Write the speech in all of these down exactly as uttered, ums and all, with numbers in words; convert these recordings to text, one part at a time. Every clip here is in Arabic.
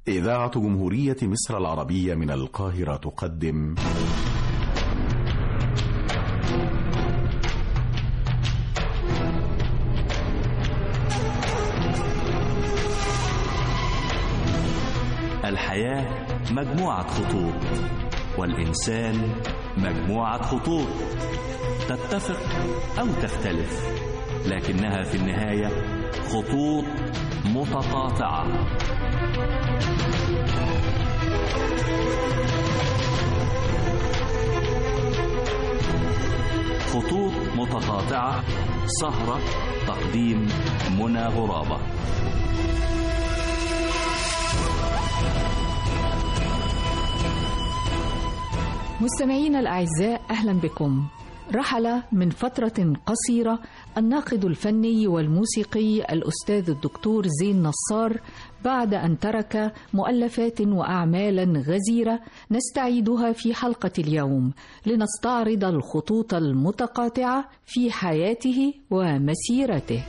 إذاعة جمهورية مصر العربية من القاهرة تقدم الحياة مجموعة خطوط، والإنسان مجموعة خطوط تتفق أو تختلف، لكنها في النهاية خطوط متقاطعة. خطوط متقاطعة، سهرة تقديم منى غرابة. مستمعينا الأعزاء، أهلا بكم. رحل من فترة قصيرة الناقد الفني والموسيقي الأستاذ الدكتور زين نصار بعد أن ترك مؤلفات وأعمالا غزيرة نستعيدها في حلقة اليوم لنستعرض الخطوط المتقاطعة في حياته ومسيرته.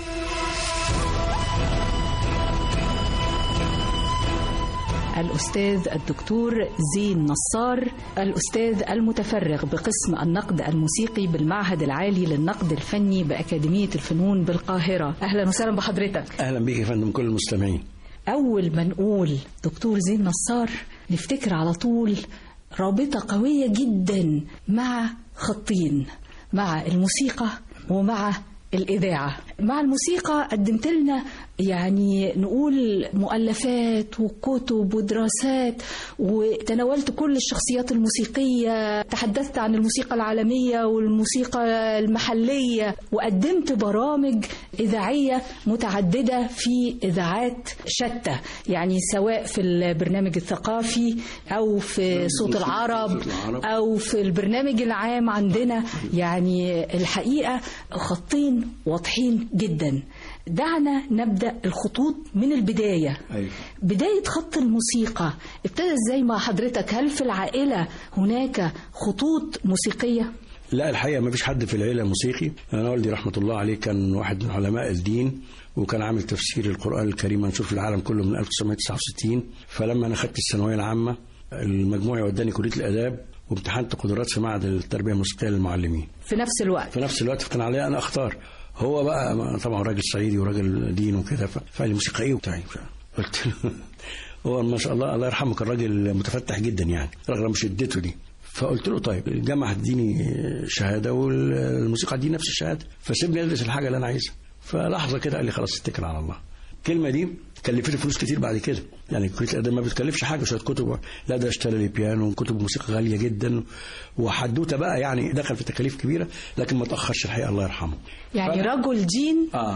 الأستاذ الدكتور زين نصار، الأستاذ المتفرغ بقسم النقد الموسيقي بالمعهد العالي للنقد الفني بأكاديمية الفنون بالقاهرة. أهلا وسهلا بحضرتك. أهلا بك يا فندم كل المستمعين. أول ما نقول دكتور زين نصار نفتكر على طول رابطة قوية جدا مع خطين، مع الموسيقى ومع الإذاعة. مع الموسيقى قدمت لنا يعني نقول مؤلفات وكتب ودراسات، وتناولت كل الشخصيات الموسيقية، تحدثت عن الموسيقى العالمية والموسيقى المحلية، وقدمت برامج إذاعية متعددة في إذاعات شتى، يعني سواء في البرنامج الثقافي أو في صوت العرب أو في البرنامج العام عندنا. يعني الحقيقة خطين واضحين جدا. دعنا نبدأ الخطوط من البداية. أيوة. بداية خط الموسيقى ابتدى ازاي مع حضرتك؟ هل في العائلة هناك خطوط موسيقية؟ لا، الحقيقة ما فيش حد في العائلة موسيقي. أنا والدي رحمة الله عليه كان واحد من علماء الدين، وكان عامل تفسير القرآن الكريم منشور في العالم كله من ألف وتسعمائة وتسعة وستين. فلما أنا خدت الثانوية العامة المجموع وداني كلية الآداب، وامتحنت قدرات في معهد التربية الموسيقية للمعلمين في نفس الوقت. في نفس الوقت كان عليا أنا أختار. هو بقى طبعا راجل صعيدي وراجل دين وكده، فقال لي موسيقى ايه وبتاعي. قلت له هو ما شاء الله الله يرحمه كان راجل متفتح جدا يعني رغم شدته دي. فقلت له طيب الجامعه هتديني شهاده والموسيقى هتديني نفس الشهاده، فسيبني ادرس الحاجه اللي انا عايزها. فلحظه كده قال لي خلاص اتكل على الله. الكلمه دي كلفتني فلوس كتير بعد كده، يعني كليه الاداب ما بتكلفش حاجه، شويه كتب، لا ده اشترى لي بيانو وكتب موسيقى غاليه جدا وحدوته بقى، يعني دخل في تكاليف كبيره، لكن ما تاخرش الحقيقه الله يرحمه. يعني رجل دين آه.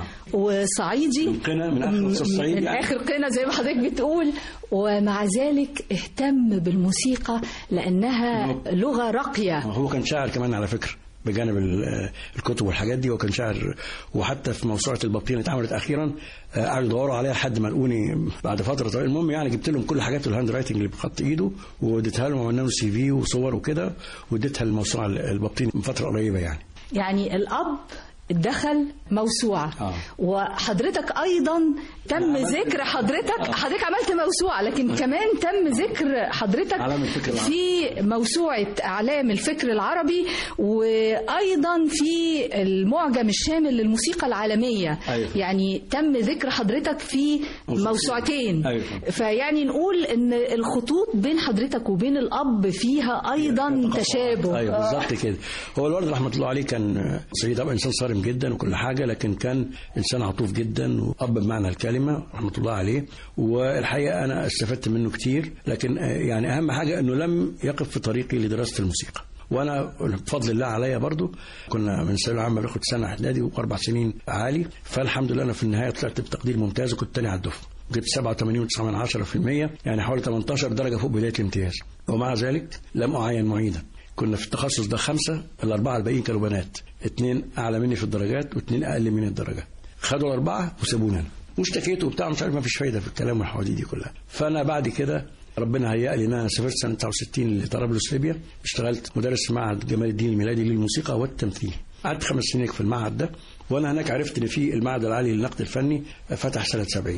وصعيدي من قنا، من اخر الصعيد، من يعني. اخر قنا زي ما حضرتك بتقول، ومع ذلك اهتم بالموسيقى لانها لغه راقيه. هو كان شاعر كمان على فكره بجانب الكتب والحاجات دي، وكان شاعر. وحتى في موسوعه البابين اللي اتعملت اخيرا قعدوا يدوروا عليها لحد ما لقوني بعد فتره طويله. المهم يعني جبت لهم كل حاجاته الهاند رايتنج اللي بخط ايده واديتها لهم، وعملنا له سي في وصور وكده، واديتها للموسوعه البابين من فتره قريبه. يعني يعني الاب دخل موسوعة. آه. وحضرتك أيضا تم ذكر حضرتك آه. حضرتك عملت موسوعة، لكن آه. كمان تم ذكر حضرتك في موسوعة أعلام الفكر العربي، وأيضا في المعجم الشامل للموسيقى العالمية. أيوة. يعني تم ذكر حضرتك في موسوعتين. أيوة. فيعني نقول إن الخطوط بين حضرتك وبين الأب فيها أيضا تشابه. أيوة بالظبط كده. هو الوالد رحمة الله عليه كان سيد أب، إنسان صارم جدا وكل حاجة، لكن كان إنسان عطوف جدا وأب بمعنى الكلمة رحمة الله عليه. والحقيقة أنا استفدت منه كتير، لكن يعني أهم حاجة أنه لم يقف في طريقي لدراسة الموسيقى. وانا بفضل الله عليا برضو كنا من الثانويه العامه باخد سنه اعدادي واربع سنين عالي، فالحمد لله انا في النهايه طلعت بتقدير ممتاز وكنت تاني على الدفعه، جبت سبعة وثمانين وتسعة من عشرة في المية، يعني حوالي ثمانية عشر درجه فوق بدايه الامتياز. ومع ذلك لم اعين معيدا. كنا في التخصص ده خمسه، الاربعه الباقيين كانوا بنات، اثنين اعلى مني في الدرجات واثنين اقل مني الدرجات. خدوا الاربعه وسابوني انا، واشتكيت وبتاع مش عارف، ما فيش فايده في الكلام والحواديت دي كلها. فانا بعد كده ربنا هيأ لي ان انا سافرت سنه تسعة وستين لطرابلس ليبيا، اشتغلت مدرس في معهد جمال الدين الميلادي للموسيقى والتمثيل. قعدت خمس سنين في المعهد ده، وانا هناك عرفت ان في المعهد العالي للنقد الفني فتح سنه سبعين.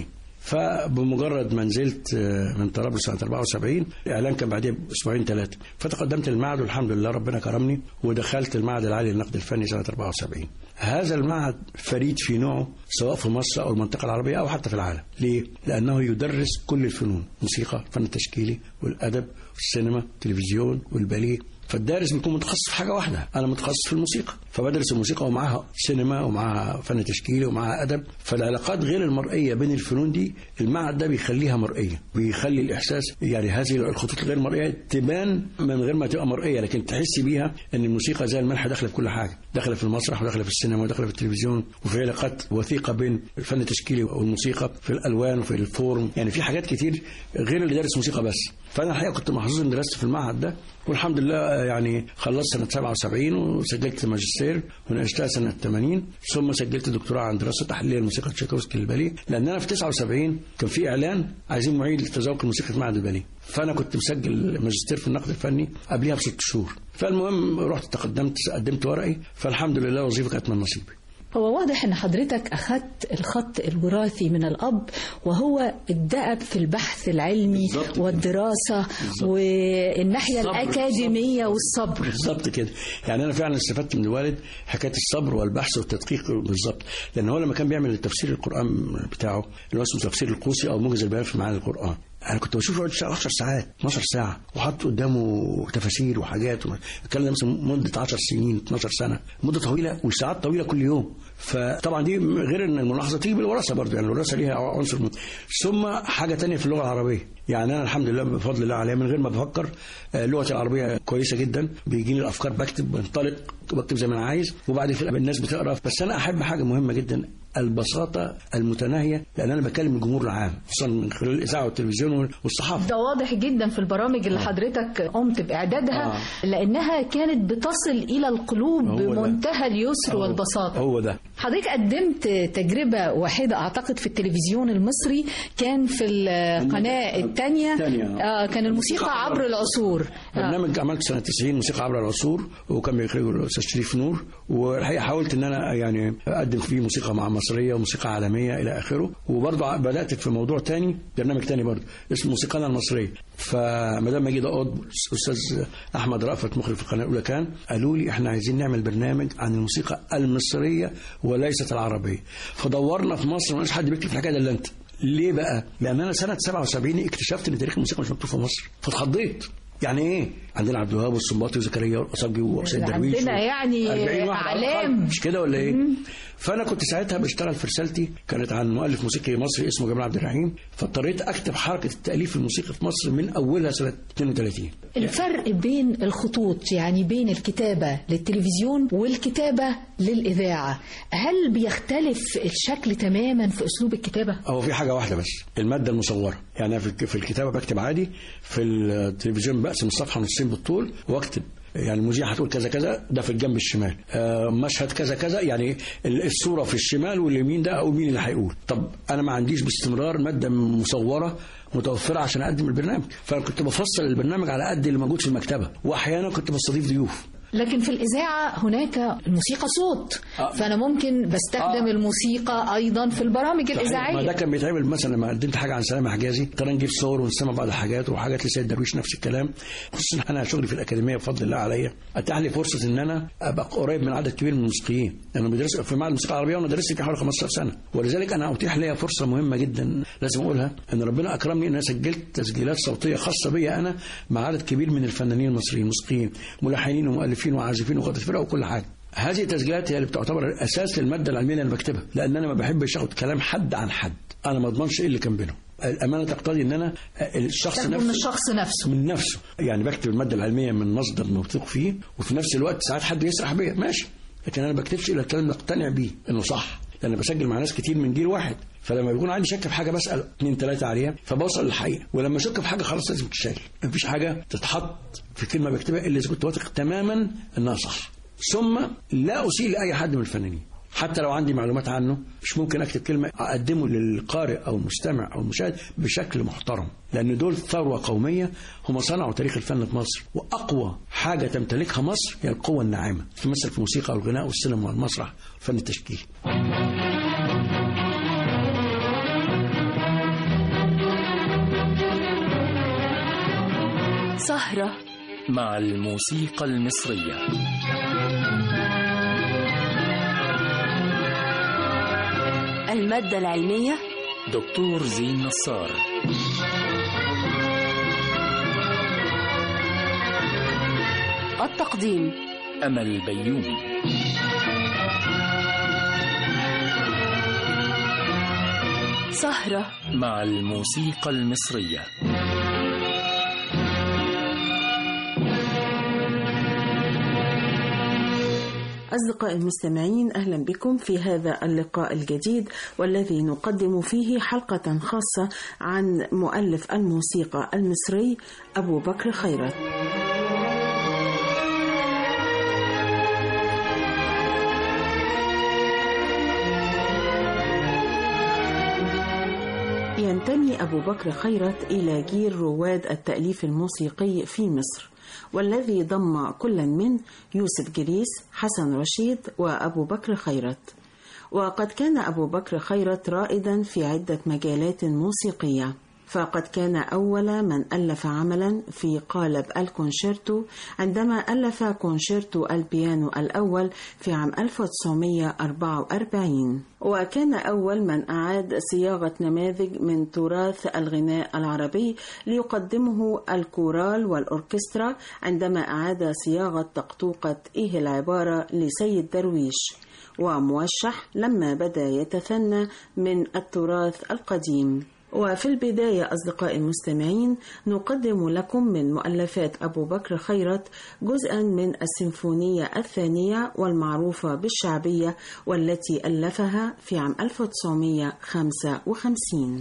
فبمجرد ما نزلت من طرابلس سنه أربعة وسبعين الاعلان كان بعدها باسبوعين ثلاثه، فتقدمت للمعهد والحمد لله ربنا كرمني ودخلت المعهد العالي للنقد الفني سنه أربعة وسبعين. هذا المعهد فريد في نوعه سواء في مصر او المنطقه العربيه او حتى في العالم. ليه؟ لانه يدرس كل الفنون، موسيقى، فن التشكيلي والادب والسينما والتلفزيون والباليه. فالدارس بيكون متخصص في حاجه واحده، انا متخصص في الموسيقى فبدرس الموسيقى ومعها سينما ومعها فن تشكيلي ومعها ادب. فالعلاقات غير المرئيه بين الفنون دي المعهد ده بيخليها مرئيه، بيخلي الاحساس يعني هذه الخطوط الغير مرئيه تبان من غير ما تبقى مرئيه، لكن تحس بيها ان الموسيقى زي الملح داخله في كل حاجه، داخله في المسرح وداخله في السينما وداخله في التلفزيون، وفي علاقات وثيقه بين الفن التشكيلي والموسيقى في الالوان وفي الفورم، يعني في حاجات كتير غير اللي دارس موسيقى بس. فانا الحقيقه كنت محظوظ ان درست في المعهد ده والحمد لله. يعني خلصت سنه سبعة وسبعين وسجلت ماجستير وناقشتها سنه ثمانين، ثم سجلت دكتوراه عن دراسه تحليليه الموسيقى تشايكوفسكي للباليه، لان انا في تسعة وسبعين كان في اعلان عايزين معيد لتذوق الموسيقى في معهد الباليه، فانا كنت مسجل ماجستير في النقد الفني قبلها بست شهور. فالمهم رحت تقدمت قدمت ورقي، فالحمد لله وظيفه كانت من نصيبي. هو واضح ان حضرتك اخذت الخط الوراثي من الاب وهو الدأب في البحث العلمي بالزبط والدراسه بالزبط. والناحيه الصبر. الاكاديميه والصبر بالظبط كده. يعني انا فعلا استفدت من الوالد حكايه الصبر والبحث والتدقيق بالظبط، لان هو لما كان بيعمل التفسير القران بتاعه اللي هو اسمه تفسير القوسي او موجز البيان في معاني القران، انا كنت بشوفه يقعد يشتغل عشر ساعات اتناشر ساعه وحط قدامه تفاسير وحاجات، الكلام ده مثلا مده عشر سنين اتناشر سنه، مده طويله وساعات طويله كل يوم. فطبعا دي غير ان الملاحظه تيجي بالوراثه برضه، يعني الوراثه ليها عنصر من. ثم حاجه تانية في اللغه العربيه، يعني انا الحمد لله بفضل الله عليها من غير ما بفكر اللغه العربيه كويسه جدا، بيجيني الافكار بكتب بنطلق بكتب زي ما انا عايز، وبعد كده الناس بتقرا. بس انا احب حاجه مهمه جدا، البساطه المتناهيه، لان انا بكلم الجمهور العام خصوصا من خلال الاذاعه والتلفزيون والصحافه. ده واضح جدا في البرامج اللي حضرتك قمت باعدادها آه. لانها كانت بتصل الى القلوب بمنتهى اليسر والبساطه. هو ده. حضرتك قدمت تجربه واحده اعتقد في التلفزيون المصري، كان في القناه الثانيه آه كان الموسيقى عبر العصور. برنامج آه. عملت سنه تسعين موسيقى عبر العصور، وكان بيخرجه الاستاذ شريف نور، والحقيقه حاولت ان انا يعني اقدم فيه موسيقى مع مصريه وموسيقى عالميه الى اخره. وبرضه بدات في موضوع تاني، برنامج تاني برضه اسمه موسيقانا المصريه. فمدام مجيده قطب الاستاذ احمد رأفت مخرج في القناه الاولى كان قالوا لي احنا عايزين نعمل برنامج عن الموسيقى المصريه وليست العربيه. فدورنا في مصر ما لقيناش حد بيكتب الحكايه ده الا انت. ليه بقى؟ لان انا سنه سبعة وسبعين اكتشفت ان تاريخ الموسيقى مش مكتوب في مصر، فاتخضيت. يعني ايه؟ عندنا عبد الوهاب والسنباطي وزكريا والأصابجي وحسين درويش، عندنا يعني اعلام، مش كده ولا ايه؟ مم. فانا كنت ساعتها بشتغل في رسالتي كانت عن مؤلف موسيقي مصري اسمه جمال عبد الرحيم، فاضطريت اكتب حركه التاليف الموسيقي في مصر من اولها سنه اثنين وثلاثين. الفرق بين الخطوط يعني بين الكتابه للتلفزيون والكتابه للاذاعه، هل بيختلف الشكل تماما في اسلوب الكتابه؟ هو في حاجه واحده بس، الماده المصوره. يعني في الكتابه بكتب عادي، في التلفزيون بقسم الصفحه نصين بالطول واكتب، يعني المذيع هتقول كذا كذا ده في الجنب الشمال، آه مشهد كذا كذا، يعني الصوره في الشمال واليمين ده اقول مين اللي هيقول. طب انا ما عنديش باستمرار ماده مصوره متوفره عشان اقدم البرنامج، فانا كنت بفصل البرنامج على قد اللي موجود في المكتبه، واحيانا كنت بستضيف ضيوف. لكن في الإذاعة هناك الموسيقى صوت، آه. فأنا ممكن بستخدم آه. الموسيقى أيضا في البرامج الإذاعية. ما ده كان بيتعمل مثلا لما قدمت حاجة عن سلامة حجازي، كنا نجيب صور ونسمع بعض الحاجات، وحاجات لسيد درويش نفس الكلام. خصوصا أنا شغلي في الأكاديمية بفضل الله عليا أتاح لي فرصة إن أنا أبقى قريب من عدد كبير من الموسيقيين، لأنه بدرس في معهد الموسيقى العربية وأنا درست في حوالي خمستاشر سنة، ولذلك أنا أتيح لي فرصة مهمة جدا لازم أقولها، إن ربنا أكرمني إن أنا سجلت تسجيلات صوتية خاصة بي أنا مع عدد كبير من الفنانين المصريين، موسيقيين، ملحنين ومؤلفين وعازفين وقادة فرق وكل حاجه. هذه التسجيلات هي اللي بتعتبر الاساس للماده العلميه اللي انا بكتبها، لان انا ما بحبش اخد كلام حد عن حد، انا ما اضمنش ايه اللي كان بينهم. الامانه تقتضي ان انا الشخص نفسه من الشخص نفسه من نفسه، يعني بكتب الماده العلميه من مصدر موثوق فيه، وفي نفس الوقت ساعات حد يسرح بيا ماشي، لكن انا ما بكتبش الا الكلام مقتنع بيه انه صح، لان انا بسجل مع ناس كتير من جيل واحد، فلما بيكون عندي شك في حاجه بسال اثنين ثلاثه عليها فبوصل للحقيقه، ولما اشك في حاجه خلاص لازم تتشال، مفيش حاجه تتحط في كلمه بكتبها الا اذا كنت واثق تماما انها صح. ثم لا اسيء لاي حد من الفنانين، حتى لو عندي معلومات عنه مش ممكن اكتب كلمه اقدمه للقارئ او المستمع او المشاهد بشكل محترم، لان دول ثروه قوميه، هم صنعوا تاريخ الفن في مصر، واقوى حاجه تمتلكها مصر هي القوه الناعمه، تمثل في الموسيقى والغناء والسينما والمسرح والفن التشكيلي. سهرة مع الموسيقى المصرية. المادة العلمية دكتور زين نصار. التقديم أمل بيومي. سهرة مع الموسيقى المصرية. أصدقائي المستمعين، أهلا بكم في هذا اللقاء الجديد والذي نقدم فيه حلقة خاصة عن مؤلف الموسيقى المصري أبو بكر خيرت. ينتمي أبو بكر خيرت إلى جيل رواد التأليف الموسيقي في مصر، والذي ضم كل من يوسف جريس، حسن رشيد، وأبو بكر خيرت. وقد كان أبو بكر خيرت رائدا في عدة مجالات موسيقية، فقد كان أول من ألف عملا في قالب الكونشيرتو عندما ألف كونشيرتو البيانو الأول في عام ألف وتسعمائة وأربعة وأربعين، وكان أول من أعاد صياغة نماذج من تراث الغناء العربي ليقدمه الكورال والأوركسترا عندما أعاد صياغة طقطوقة إيه العبارة لسيد درويش، وموشح لما بدأ يتثنى من التراث القديم. وفي البداية أصدقائي المستمعين نقدم لكم من مؤلفات أبو بكر خيرت جزءا من السيمفونية الثانية والمعروفة بالشعبية، والتي ألفها في عام ألف وتسعمائة وخمسة وخمسين.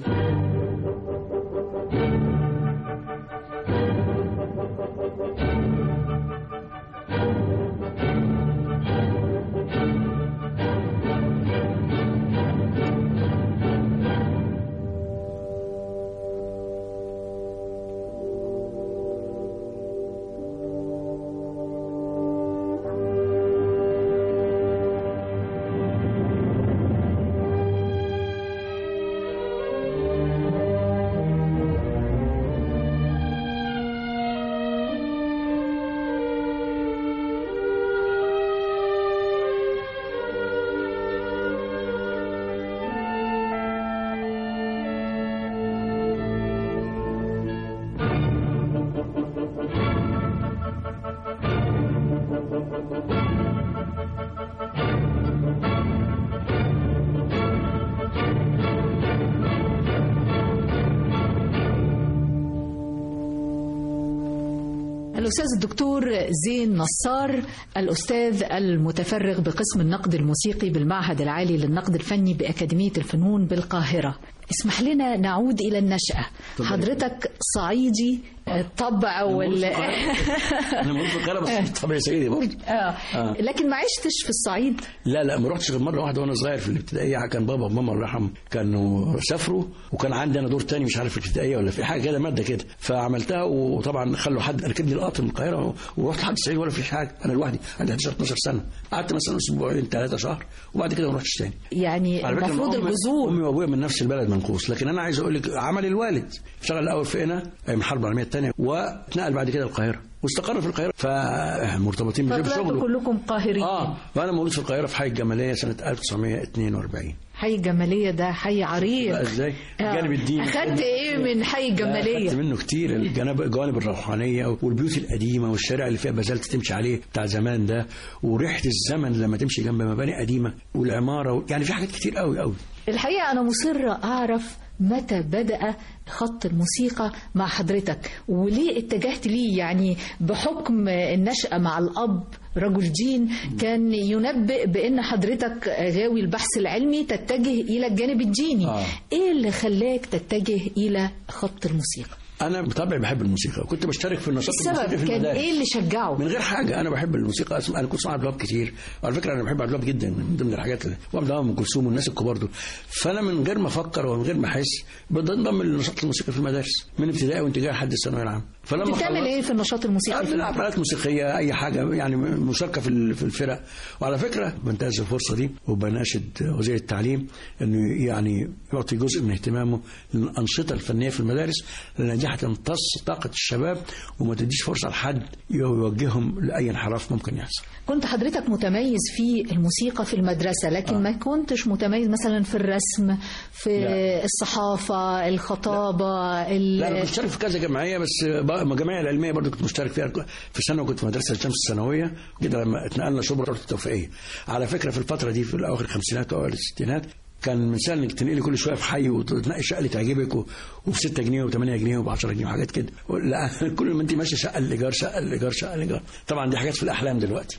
الأستاذ الدكتور زين نصار، الأستاذ المتفرغ بقسم النقد الموسيقي بالمعهد العالي للنقد الفني بأكاديمية الفنون بالقاهرة. اسمح لنا نعود إلى النشأة. حضرتك صعيدي الطبع وال أنا مولود في القاهرة بس طبعي صعيدي برضه. آه. آه. لكن ما عشتش في الصعيد؟ لا لا ما رحتش غير مرة واحدة وأنا صغير في الابتدائية. كان بابا وماما الله يرحمهم كانوا سافروا، وكان عندي أنا دور تاني مش عارف في الابتدائية ولا في حاجة كده مادة كده، فعملتها. وطبعا خلوا حد ركبني القطر من القاهرة ورحت لحد الصعيد ولا في حاجة، أنا لوحدي عندي احد عشر اتناشر سنة، قعدت مثلا أسبوعين ثلاثة شهر وبعد كده ما رحتش تاني. يعني المفروض الجذور أمي وأبويا من نفس البلد منقوص، لكن أنا عايز أقول لك عمل الوالد اشتغل الأول في قنا أيام الحرب العالمية الثانية، واتنقل بعد كده القاهرة واستقر في القاهرة، فمرتبطين بشغله. كلكم قاهريين. اه وانا مولود في القاهرة في حي الجمالية سنة ألف وتسعمائة واثنين وأربعين. حي الجمالية ده حي عريق. ازاي؟ الجانب الديني. اخدت ايه من حي الجمالية؟ اخدت منه كتير، الجانب الجوانب الروحانية والبيوت القديمة والشارع اللي فيها بازلت تمشي عليه بتاع زمان ده، وريحة الزمن لما تمشي جنب مباني قديمة والعمارة، يعني في حاجات كتير قوي قوي. الحقيقة أنا مصرة أعرف متى بدأ خط الموسيقى مع حضرتك وليه اتجهت ليه؟ يعني بحكم النشأة مع الأب رجل دين كان ينبئ بأن حضرتك غاوي البحث العلمي تتجه إلى الجانب الديني. آه. إيه اللي خلاك تتجه إلى خط الموسيقى؟ أنا بطبعي بحب الموسيقى وكنت بشترك في النشاط الموسيقي في كان المدارس. إيه اللي شجعه؟ من غير حاجة، أنا بحب الموسيقى. أنا كنت سمع عبد الوهاب كتير، وعلى فكرة أنا بحب عبد الوهاب جدا، من ضمن الحاجات اللي وعبد الوهاب وأم كلثوم والناس الكبار دول. فأنا من غير ما أفكر ومن غير ما أحس بنضم للنشاط الموسيقي في المدارس من ابتدائي وأنت جاي لحد الثانوية العامة. فلما بتعمل ايه في النشاط الموسيقي؟ بنلعب آلات موسيقيه، اي حاجه يعني مشاركه في في الفرق. وعلى فكره بنتهز الفرصه دي وبناشد وزير التعليم انه يعني يعطي جزء من اهتمامه للانشطه الفنيه في المدارس، لان دي هتمتص طاقه الشباب وما تديش فرصه لحد يوجههم لاي انحراف ممكن يحصل. كنت حضرتك متميز في الموسيقى في المدرسه، لكن آه. ما كنتش متميز مثلا في الرسم، في لا. الصحافه، الخطابه؟ لا, لا انا كنت مشترك في كذا جمعيه، بس الجمعيه العلميه برضه كنت مشترك فيها في سنه، وكنت في مدرسه الشمس الثانويه كده لما اتنقلنا شبرا التوفيقيه. على فكره في الفتره دي في اواخر الخمسينات واوائل الستينات كان من سهل انك تنقلي كل شويه في حي وتنقي شقه اللي تعجبك وب ستة جنيه وثمانية جنيه وب عشرة جنيه وحاجات كده. لا كل ما انت ماشيه شقه الايجار شقه الايجار شقه الايجار. طبعا دي حاجات في الاحلام دلوقتي.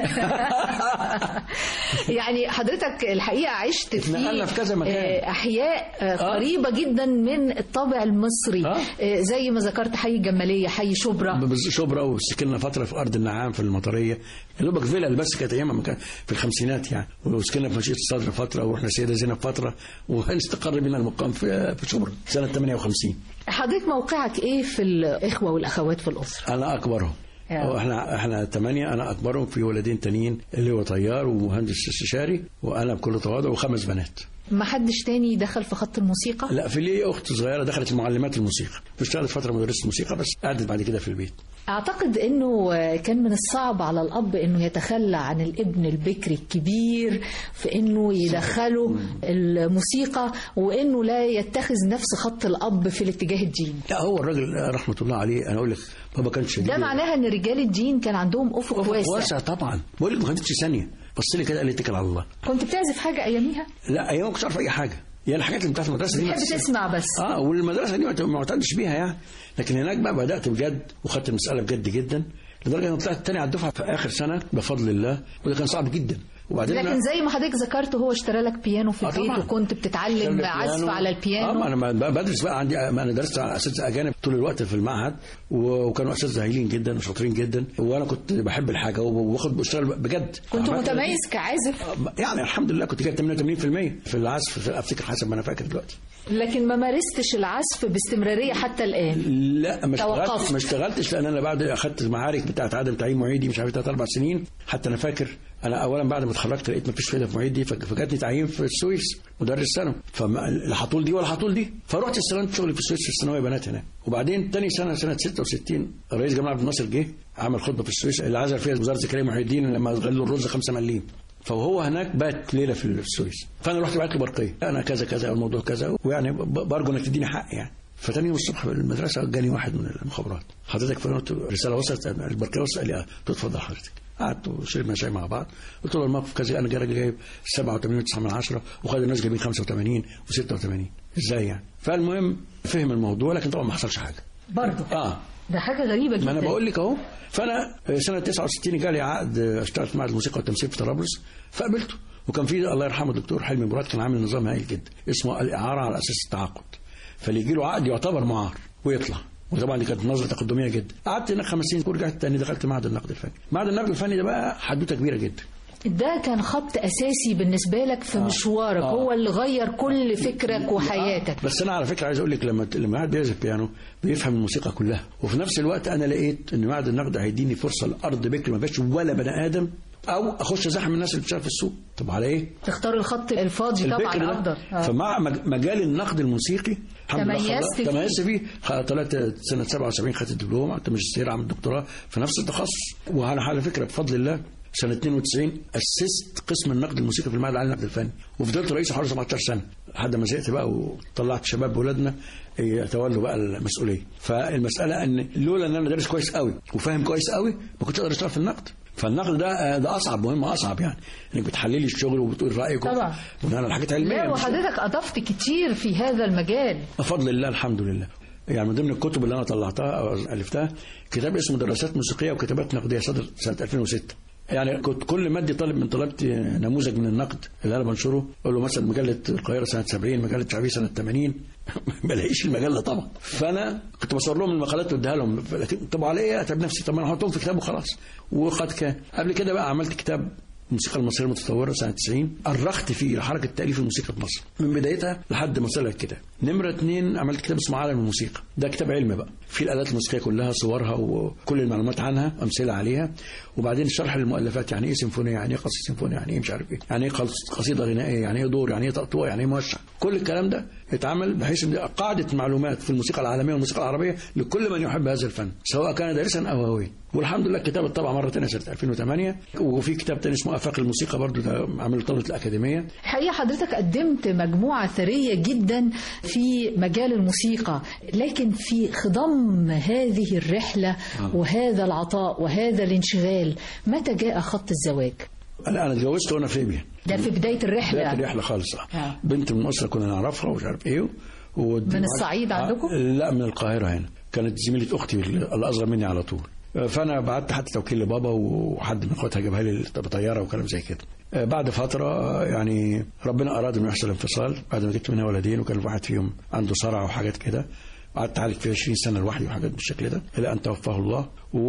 يعني حضرتك الحقيقه عشت في, في كذا مكان. احياء قريبه آه. جدا من الطابع المصري، آه. زي ما ذكرت حي الجماليه، حي شبرا شبرا وسكننا فتره في ارض النعام في المطريه، يا دوبك فيلا بس كانت ايام في الخمسينات يعني، وسكننا في مشيئه الصدر فتره، ورحنا سيده زينب فتره، واستقر بنا المقام في في شبرا سنه ثمانية وخمسين. حضرتك موقعك ايه في الاخوه والاخوات في الاسره؟ انا اكبرهم. احنا احنا ثمانية، انا اكبرهم، في ولدين تانيين اللي هو طيار ومهندس استشاري، وانا بكل تواضع، وخمس بنات. ما حدش تاني دخل في خط الموسيقى؟ لا، في لي اخت صغيره دخلت معلمات الموسيقى، اشتغلت فتره مدرسه موسيقى، بس قعدت بعد كده في البيت. اعتقد انه كان من الصعب على الاب انه يتخلى عن الابن البكري الكبير في انه يدخله الموسيقى، وانه لا يتخذ نفس خط الاب في الاتجاه الديني. لا، هو الراجل رحمه الله عليه، انا اقول لك بابا كان شديد. ده معناها ان رجال الدين كان عندهم افق واسع. واسع طبعا، بقول لك ما خدتش ثانيه، بص لي كده قال لي اتكل على الله. كنت بتعزف حاجه اياميها؟ لا، ايام ما كنتش اعرف اي حاجه، يعني الحاجات اللي بتاعت المدرسه دي بتحب تسمع بس. اه والمدرسه دي ما معتدش بيها يعني، لكن هناك بقى بدات بجد وخدت المساله بجد جدا، لدرجه ان طلعت تاني على الدفعه في اخر سنه بفضل الله، وده كان صعب جدا. وبعدين لكن زي ما حضرتك ذكرت هو اشترى لك بيانو في البيت، وكنت بتتعلم عزف على البيانو. اه انا بدرس بقى، عندي انا درست على اساتذه اجانب طول الوقت في المعهد، وكانوا اساتذه هايلين جدا وشاطرين جدا، وانا كنت بحب الحاجه وباخد بشتغل بجد. كنت متميز كعازف يعني الحمد لله، كنت جايب ثمانية وثمانين بالمية في العزف، افتكر حسب ما انا فاكر دلوقتي. لكن ما مارستش العزف باستمراريه حتى الان؟ لا، ما اشتغلتش ما اشتغلتش لان انا بعد اخذت المعارك بتاعت عدم تعيين معيدي مش عارف ثلاث اربع سنين. حتى انا فاكر انا اولا بعد ما اتخرجت لقيت ما فيش فايده في معيدي، فجاتني تعيين في السويس مدرس ثانوي، فلا حطول دي ولا حطول دي، فرحت استلمت شغلي في السويس في الثانويه بنات هناك. وبعدين ثاني سنه سنه ستة وستين رئيس جمال عبد الناصر جه عمل خطبه في السويس اللي عزل فيها وزاره زكريا محي الدين لما غلوا الرز خمسة مليم، فهو هناك بات ليله في السويس. فانا رحت بعت له برقيه، انا كذا كذا الموضوع كذا، ويعني برجو انك تديني حق يعني. فتاني يوم الصبح في المدرسه جاني واحد من المخابرات، حضرتك فين؟ رساله وصلت، البرقيه وصلت، قال لي اه. تفضل حضرتك. قعدت وشربنا شاي مع بعض، قلت له الموقف كذا، انا راجل جايب سبعة وثمانين وتسعة من عشرة، وخد الناس جايبين خمسة وثمانين وستة وثمانين، ازاي يعني؟ فالمهم فهم الموضوع، لكن طبعا ما حصلش حاجه برضه. اه ده حاجه غريبه جدا. ما انا بقول لك اهو. فانا سنه تسعة وستين جالي عقد اشتغل في معهد الموسيقى والتمثيل في طرابلس، فقبلته. وكان في الله يرحمه الدكتور حلمي مراد كان عامل نظام هايل جدا اسمه الاعاره على اساس التعاقد، فاللي يجي له عقد يعتبر معار ويطلع، وطبعا دي كانت نظره تقدميه جدا. قعدت هناك خمس سنين ورجعت تاني دخلت معهد النقد الفني. معهد النقد الفني ده بقى حدوته كبيره جدا. ده كان خط اساسي بالنسبه لك في آه. مشوارك، آه. هو اللي غير كل فكرك وحياتك. آه. بس انا على فكره عايز اقول لك لما لما قاعد بيعزف بيانو بيفهم الموسيقى كلها، وفي نفس الوقت انا لقيت ان معهد النقد هيديني فرصه الارض بكر ما فيش ولا بني ادم، او اخش ازاحم الناس اللي بتشتغل في السوق. طب على ايه؟ تختار الخط الفاضي طبعا افضل. آه. فمع مجال النقد الموسيقي الحمد لله تميزت فيه. طلعت سنه سبعة وسبعين خدت الدبلوم، عملت ماجستير، عملت دكتوراه في نفس التخصص. وانا على فكره بفضل الله سنه اثنين وتسعين اسست قسم النقد الموسيقي في المعهد العالي للنقد الفني، وفضلت رئيس حوالي سبعة عشر سنه لحد ما زهقت بقى وطلعت شباب ولادنا يتولوا بقى المسؤوليه. فالمساله ان لولا ان انا دارس كويس قوي وفاهم كويس قوي ما كنتش اقدر اشتغل في النقد. فالنقد ده ده اصعب، مهمه اصعب يعني، انك بتحللي الشغل وبتقول رايك طبعا، وانا الحاجات علميه. لا وحضرتك اضفت كتير في هذا المجال بفضل الله الحمد لله. يعني من ضمن الكتب اللي انا طلعتها او الفتها كتاب اسمه دراسات موسيقيه وكتابات نقديه صدر سنه ألفين وستة. يعني كنت كل ما ادي طالب من طلبتي نموذج من النقد اللي انا بنشره اقول له مثلا مجله القاهره سنه سبعين، مجله شعبيه سنه ثمانين، ما لاقيش المجله طبعا. فانا كنت بصور لهم المقالات واديها لهم، لكن طب على ايه اتعب نفسي؟ طب انا احطهم في كتاب وخلاص. وقد كان قبل كده بقى عملت كتاب الموسيقى المصرية المتطورة سنة تسعين، أرخت في حركة تأليف الموسيقى في مصر من بدايتها لحد ما صار الكتاب. نمرة اتنين عملت كتاب اسمه عالم الموسيقى، ده كتاب علمي بقى في الآلات الموسيقية كلها، صورها وكل المعلومات عنها، أمثلة عليها، وبعدين شرح المؤلفات، يعني إيه سيمفونية، يعني إيه قصيدة سيمفونية، يعني إيه مش عارف إيه، يعني إيه قصيدة غنائية، يعني إيه دور، يعني إيه تقطوع، يعني إيه موشح. كل الكلام ده اتعمل بحيث ان قاعده معلومات في الموسيقى العالميه والموسيقى العربيه لكل من يحب هذا الفن سواء كان دارسا او هاويا. والحمد لله الكتاب اتطبع مره ثانيه سنه ألفين وثمانية، وفي كتاب ثاني اسمه افاق الموسيقى برضو ده عمل طلبه الاكاديميه. الحقيقه حضرتك قدمت مجموعه ثريه جدا في مجال الموسيقى، لكن في خضم هذه الرحله وهذا العطاء وهذا الانشغال متى جاء خط الزواج؟ انا انا اتجوزت وانا في ليبيا، ده في بدايه الرحله. بدايه الرحله خالص. آه. بنت من اسره كنا نعرفها ومش عارف ايه و... من الصعيد عندكم؟ آه لا من القاهره هنا، كانت زميله اختي الاصغر مني على طول، فانا بعت حتى توكيل لبابا وحد من اخواتها جابها لي بطياره وكلام زي كده. آه بعد فتره يعني ربنا اراد انه يحصل انفصال بعد ما جبت منها ولدين، وكان الواحد فيهم عنده صرع وحاجات كده، قعدت أعالج في عشرين سنة لوحدي وحاجات بالشكل ده إلى أن توفاه الله.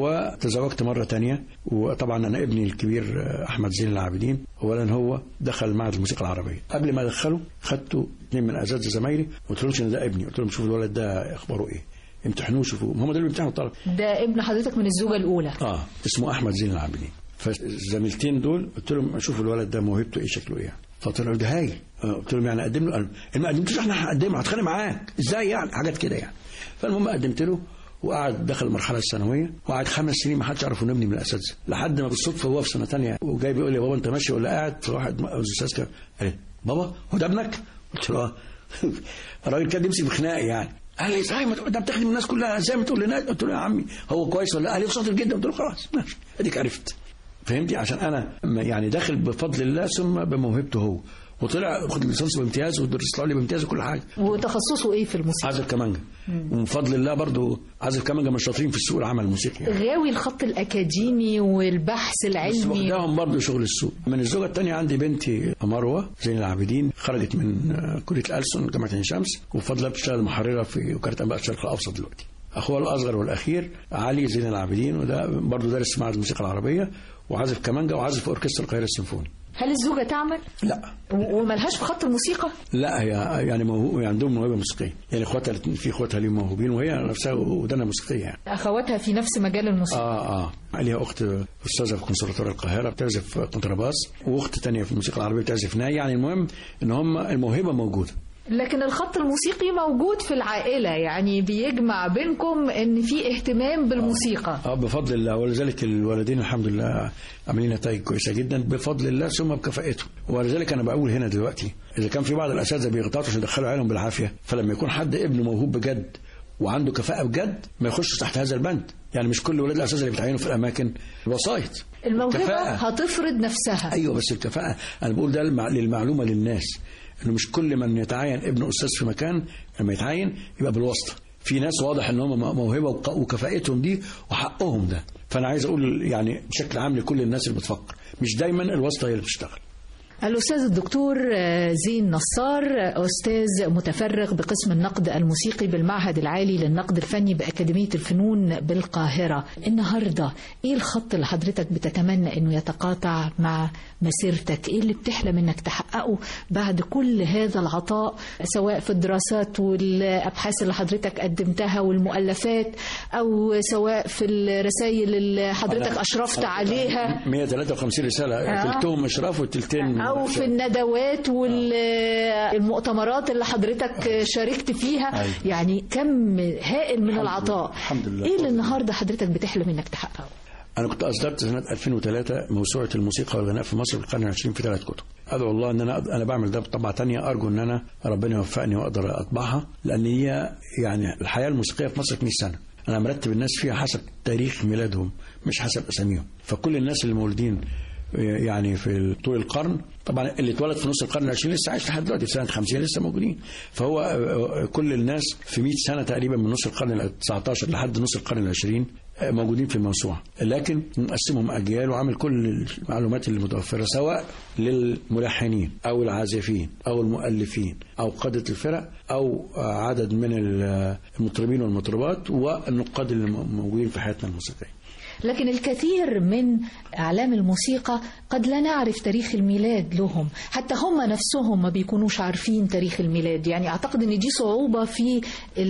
وتزوجت مرة تانية، وطبعا أنا ابني الكبير أحمد زين العابدين أولا هو دخل معهد الموسيقى العربية، قبل ما أدخله خدته اثنين من أعزائي زمايلي وقلت لهم إن ده ابني، قلت لهم شوفوا الولد ده أخباره إيه، امتحنوه شوفوا، هم دول اللي بيمتحنوا الطلبة. ده ابن حضرتك من الزوجة الأولى؟ آه اسمه أحمد زين العابدين. فالزميلتين دول قلت لهم شوفوا الولد ده موهبته إيه شكله إيه، فطلعوا ده هايل. قلت لهم يعني اقدم له، ما قدمتوش احنا هنقدمه هتخانق معاك ازاي يعني، حاجات كده يعني. فالمهم قدمت له وقعد دخل المرحله الثانويه وقعد خمس سنين ما حدش عرف انه ابني من الاساتذه، لحد ما بالصدفه هو في سنه ثانيه وجاي بيقول لي يا بابا انت ماشي ولا قاعد، فواحد استاذ كان قال لي بابا هو ده ابنك؟ قلت له اه. الراجل كان يمسك بخناقي يعني، قال لي ازاي ده بتخدم الناس كلها ازاي ما تقول لنا؟ قلت له يا عمي هو كويس ولا؟ قال لي شاطر جدا. قلت له خلاص ماشي اديك عرفت، فهمتي؟ عشان انا يعني داخل بفضل الله ثم بموهبته هو، وطلع خد الليسانس بامتياز ودرس لي بامتياز وكل حاجه. وتخصصه ايه في الموسيقى؟ عازف كمانجا، ومن فضل الله برضو عازف كمانجا من الشاطرين في السوق العمل الموسيقي يعني. غاوي الخط الاكاديمي والبحث العلمي، بس واخداهم برضو شغل السوق. من الزوجه الثانيه عندي بنتي مروه زين العابدين، خرجت من كليه الألسن جامعه عين شمس، وبفضل الله بتشتغل محرره في وكاله انباء الشرق الاوسط دلوقتي. اخوها الاصغر والاخير علي زين العابدين، وده برضو دارس معهد الموسيقى العربيه وعازف كمانجا وعازف اوركسترا القاهره السيمفوني. هل الزوجة تعمل؟ لا. وملهاش في خط الموسيقى؟ لا، هي يعني موهوب، عندهم موهبة موسيقية، يعني اخواتها في اخواتها ليهم موهوبين وهي نفسها ودنا موسيقية يعني. اخواتها في نفس مجال الموسيقى؟ اه اه ليها اخت استاذة في كونسرفتوار القاهرة بتعزف كونتراباس، واخت ثانيه في الموسيقى العربية بتعزف ناي، يعني المهم ان هم الموهبة موجودة. لكن الخط الموسيقي موجود في العائلة، يعني بيجمع بينكم ان في اهتمام بالموسيقى. اه, آه بفضل الله، ولذلك الولدين الحمد لله عاملين نتائج كويسة جدا بفضل الله ثم بكفاءتهم. ولذلك انا بقول هنا دلوقتي اذا كان في بعض الاساتذة بيغطوا عشان يدخلوا عيالهم بالعافية، فلما يكون حد ابنه موهوب بجد وعنده كفاءة بجد ما يخشش تحت هذا البند. يعني مش كل ولاد الاساتذة اللي بيتعينوا في الاماكن الوسائط، الموهبة هتفرض نفسها. ايوه بس الكفاءة انا بقول ده للمعلومة للناس، انه مش كل من يتعين ابن استاذ في مكان لما يتعين يبقى بالواسطه. في ناس واضح ان هم موهبه وكفاءتهم دي وحقهم ده. فانا عايز اقول يعني بشكل عام لكل الناس اللي بتفكر مش دايما الواسطه هي اللي بتشتغل. الأستاذ الدكتور زين نصار، أستاذ متفرغ بقسم النقد الموسيقي بالمعهد العالي للنقد الفني بأكاديمية الفنون بالقاهرة. النهاردة إيه الخط اللي حضرتك بتتمنى أنه يتقاطع مع مسيرتك؟ إيه اللي بتحلم أنك تحققه بعد كل هذا العطاء، سواء في الدراسات والأبحاث اللي حضرتك قدمتها والمؤلفات، أو سواء في الرسائل اللي حضرتك أشرفت عليها؟ مئة وثلاثة وخمسين رسالة، آه. تلتهم إشراف وتلتين أو في الندوات والمؤتمرات اللي حضرتك شاركت فيها. أيوة. يعني كم هائل من العطاء. الحمد لله. إيه اللي النهاردة حضرتك بتحلم إنك تحققه؟ أنا كنت أصدرت سنة ألفين وثلاثة موسوعة الموسيقى والغناء في مصر في القرن العشرين في ثلاث كتب. أدعو الله أن أنا أنا بعمل ده بطبعة تانية، أرجو أن أنا ربنا يوفقني وأقدر أطبعها، لأن هي يعني الحياة الموسيقية في مصر مئة سنة، أنا مرتب الناس فيها حسب تاريخ ميلادهم مش حسب أساميهم. فكل الناس اللي مولودين يعني في طول القرن، طبعا اللي اتولد في نص القرن العشرين لسه عايش لحد دلوقتي في سنة خمسين لسه موجودين. فهو كل الناس في مئة سنة تقريبا من نص القرن التاسع عشر لحد نص القرن العشرين موجودين في الموسوعة، لكن نقسمهم أجيال وعمل كل المعلومات اللي متوفرة سواء للملحنين أو العازفين أو المؤلفين أو قادة الفرق أو عدد من المطربين والمطربات والنقاد اللي موجودين في حياتنا الموسيقية. لكن الكثير من أعلام الموسيقى قد لا نعرف تاريخ الميلاد لهم، حتى هم نفسهم ما بيكونوش عارفين تاريخ الميلاد. يعني أعتقد أن دي صعوبة في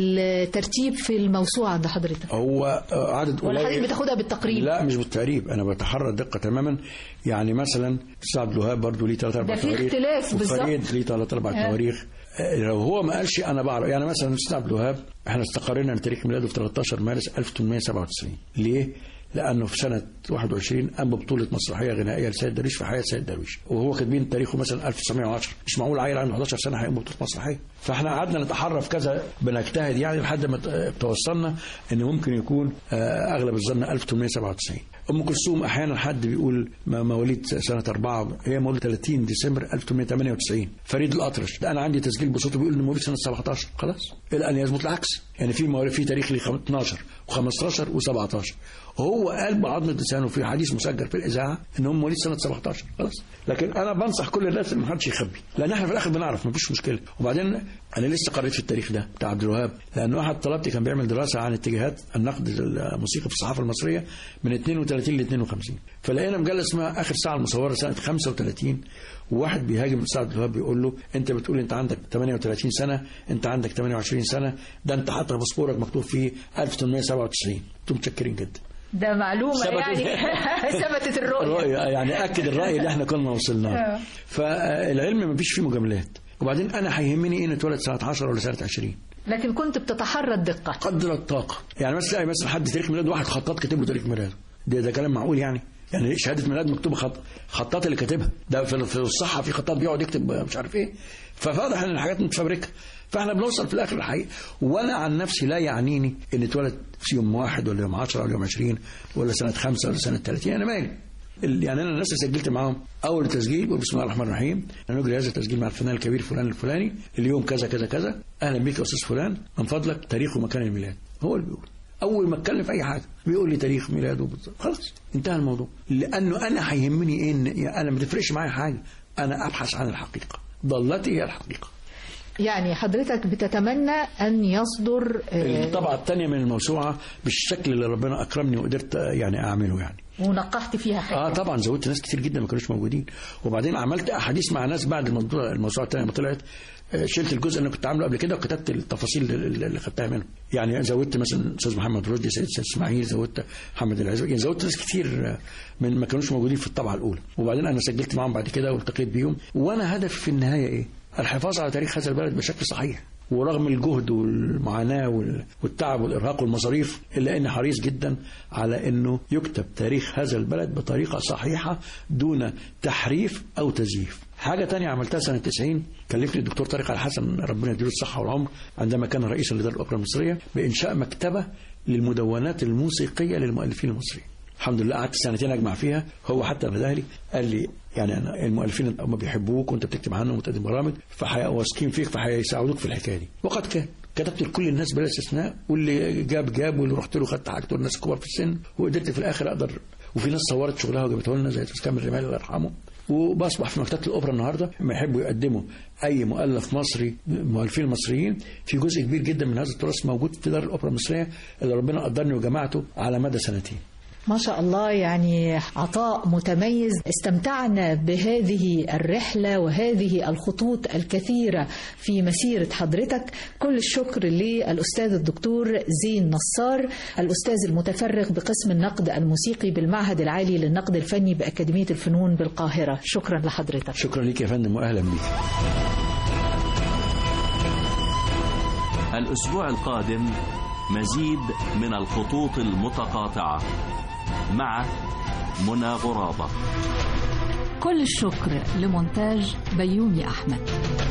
الترتيب في الموسوعة عند حضرتك. هو عدد ولا حضرتك بتاخدها بالتقريب؟ لا مش بالتقريب، أنا بتحرى دقة تماما. يعني مثلا سعد عبد الوهاب برضه ليه ثلاث أربع تواريخ، ده في اختلاف بالظبط. وفريد ليه ثلاث أربع تواريخ. لو هو ما قالش أنا بعرف. يعني مثلا سعد عبد الوهاب احنا استقرينا ان تاريخ ميلاده في ثلاثة عشر مارس ألف وثمانمائة وسبعة وتسعين. ليه؟ لأنه في سنة واحد وعشرين قام ببطولة مسرحية غنائية لسيد درويش في حياة سيد درويش، وهو كاتبين تاريخه مثلا ألف وتسعمائة وعشرة. مش معقول عيل عنده إحدى عشرة سنة هيقوم ببطولة مسرحية. فاحنا قعدنا نتحرى في كذا، بنجتهد يعني لحد ما توصلنا إن ممكن يكون أغلب الظن ألف وثمانمائة وسبعة وتسعين. أم كلثوم أحيانا حد بيقول مواليد سنة أربعة، هي مواليد ثلاثين ديسمبر ألف وثمانمائة وثمانية وتسعين. فريد الأطرش ده أنا عندي تسجيل بصوته بيقول إنه مواليد سنة سبعة عشر. خلاص إلى أن يثبت العكس. يعني في مواليد في تاريخ لي اثناشر وخمسة عشر وسبعة عشر. هو قال بعضمة لسانه في حديث مسجل في الإذاعة إن هم مواليد سنة سبعة عشر. خلاص. لكن أنا بنصح كل الناس إن ما حدش يخبي، لأن إحنا في الآخر بنعرف مفيش مشكلة. وبعدين أنا لسه قريت في التاريخ ده بتاع عبد الوهاب، لأن واحد طلبتي كان بيعمل دراسة عن اتجاهات النقد الموسيقي في الصحافة المصرية من اثنين وثلاثين ل اثنين وخمسين. فلقينا مجلة اسمها آخر ساعة المصورة سنة خمسة وثلاثين، وواحد بيهاجم سعد عبد الوهاب بيقول له أنت بتقول أنت عندك ثمانية وثلاثين سنة، أنت عندك ثمانية وعشرين سنة، ده أنت حتى باسبورك مكتوب فيه ألف وثمانمائة وسبعة وتسعين. أنتم متشكرين جدا. ده معلومة يعني ثبتت الرؤية. الرؤية يعني أكد الرأي اللي احنا كنا وصلنا. فالعلم ما فيش فيه مجاملات. وبعدين أنا هيهمني إيه نتولد سنة عشرة ولا سنة عشرين. لكن كنت بتتحرى الدقة قدر الطاقة. يعني مثلا مثلا حد تاريخ ميلاد واحد خطاط كاتب له تاريخ ميلاده، ده ده كلام معقول يعني؟ يعني شهادة ميلاد مكتوبة خط خطاط اللي كاتبها، ده في الصحة في خطاط بيقعد يكتب مش عارف إيه. فواضح إن الحاجات متفبركة. فاحنا بنوصل في الاخر الحقيقه. وانا عن نفسي لا يعنيني ان اتولد في يوم واحد ولا يوم عشرة ولا يوم عشرين ولا سنه خمسة ولا سنه ثلاثين. انا مالي. يعني انا الناس اللي سجلت معاهم اول تسجيل بقول بسم الله الرحمن الرحيم، انا نجري هذا التسجيل مع الفنان الكبير فلان الفلاني اليوم كذا كذا كذا، اهلا بك يا استاذ فلان، من فضلك تاريخ ومكان الميلاد. هو اللي بيقول اول ما اتكلم في اي حاجه بيقول لي تاريخ ميلاده بالظبط. خلاص انتهى الموضوع. لانه انا هيهمني ايه؟ ان انا ما تفرقش معايا حاجه، انا ابحث عن الحقيقه، ضلتي هي الحقيقه. يعني حضرتك بتتمنى أن يصدر الطبعة الثانية من الموسوعة بالشكل اللي ربنا أكرمني وقدرت يعني أعمله يعني. ونقحت فيها حاجة. آه طبعا زودت ناس كتير جدا ما كانوش موجودين. وبعدين عملت أحاديث مع ناس بعد الموضوع الموسوعة الثانية ما طلعت، شلت الجزء اللي كنت عامله قبل كده وكتبت التفاصيل اللي خدتها منه. يعني زودت مثلا أستاذ محمد رشدي، سيد إسماعيل، زودت محمد العزوي، يعني زودت ناس كتير من ما كانوش موجودين في الطبعة الأولى. وبعدين أنا سجلت معهم بعد كده والتقيت بيهم. وأنا هدفي في النهاية إيه؟ الحفاظ على تاريخ هذا البلد بشكل صحيح. ورغم الجهد والمعاناة والتعب والإرهاق والمصاريف إلا أني حريص جدا على أنه يكتب تاريخ هذا البلد بطريقة صحيحة دون تحريف أو تزييف. حاجة تانية عملتها سنة تسعين، كلفني الدكتور طارق الحسن ربنا يديله الصحة والعمر عندما كان رئيسا لدار الأوبرا المصرية بإنشاء مكتبة للمدونات الموسيقية للمؤلفين المصريين. الحمد لله قعدت سنتين أجمع فيها. هو حتى ندهلي قال لي يعني أنا المؤلفين هم بيحبوك وأنت بتكتب عنهم وتقدم برامج فواثقين فيك فهيساعدوك في الحكاية دي. وقد كان كتبت لكل الناس بلا استثناء، واللي جاب جاب واللي رحت له خدت حاجته الناس الكبار في السن، وقدرت في الآخر أقدر. وفي ناس صورت شغلها وجابته لنا زي أستاذ كامل رمال الله يرحمه. وبصبح في مكتبة الأوبرا النهارده لما يحبوا يقدموا أي مؤلف مصري مؤلفين مصريين في جزء كبير جدا من هذا التراث موجود في دار الأوبرا المصرية اللي ربنا قدرني وجمعته على مدى سنتين. ما شاء الله، يعني عطاء متميز. استمتعنا بهذه الرحلة وهذه الخطوط الكثيرة في مسيرة حضرتك. كل الشكر للأستاذ الدكتور زين نصار، الأستاذ المتفرغ بقسم النقد الموسيقي بالمعهد العالي للنقد الفني بأكاديمية الفنون بالقاهرة. شكرا لحضرتك. شكرا لك يا فندم وأهلا بك. الأسبوع القادم مزيد من الخطوط المتقاطعة مع منى غرابة. كل الشكر لمونتاج بيومي أحمد.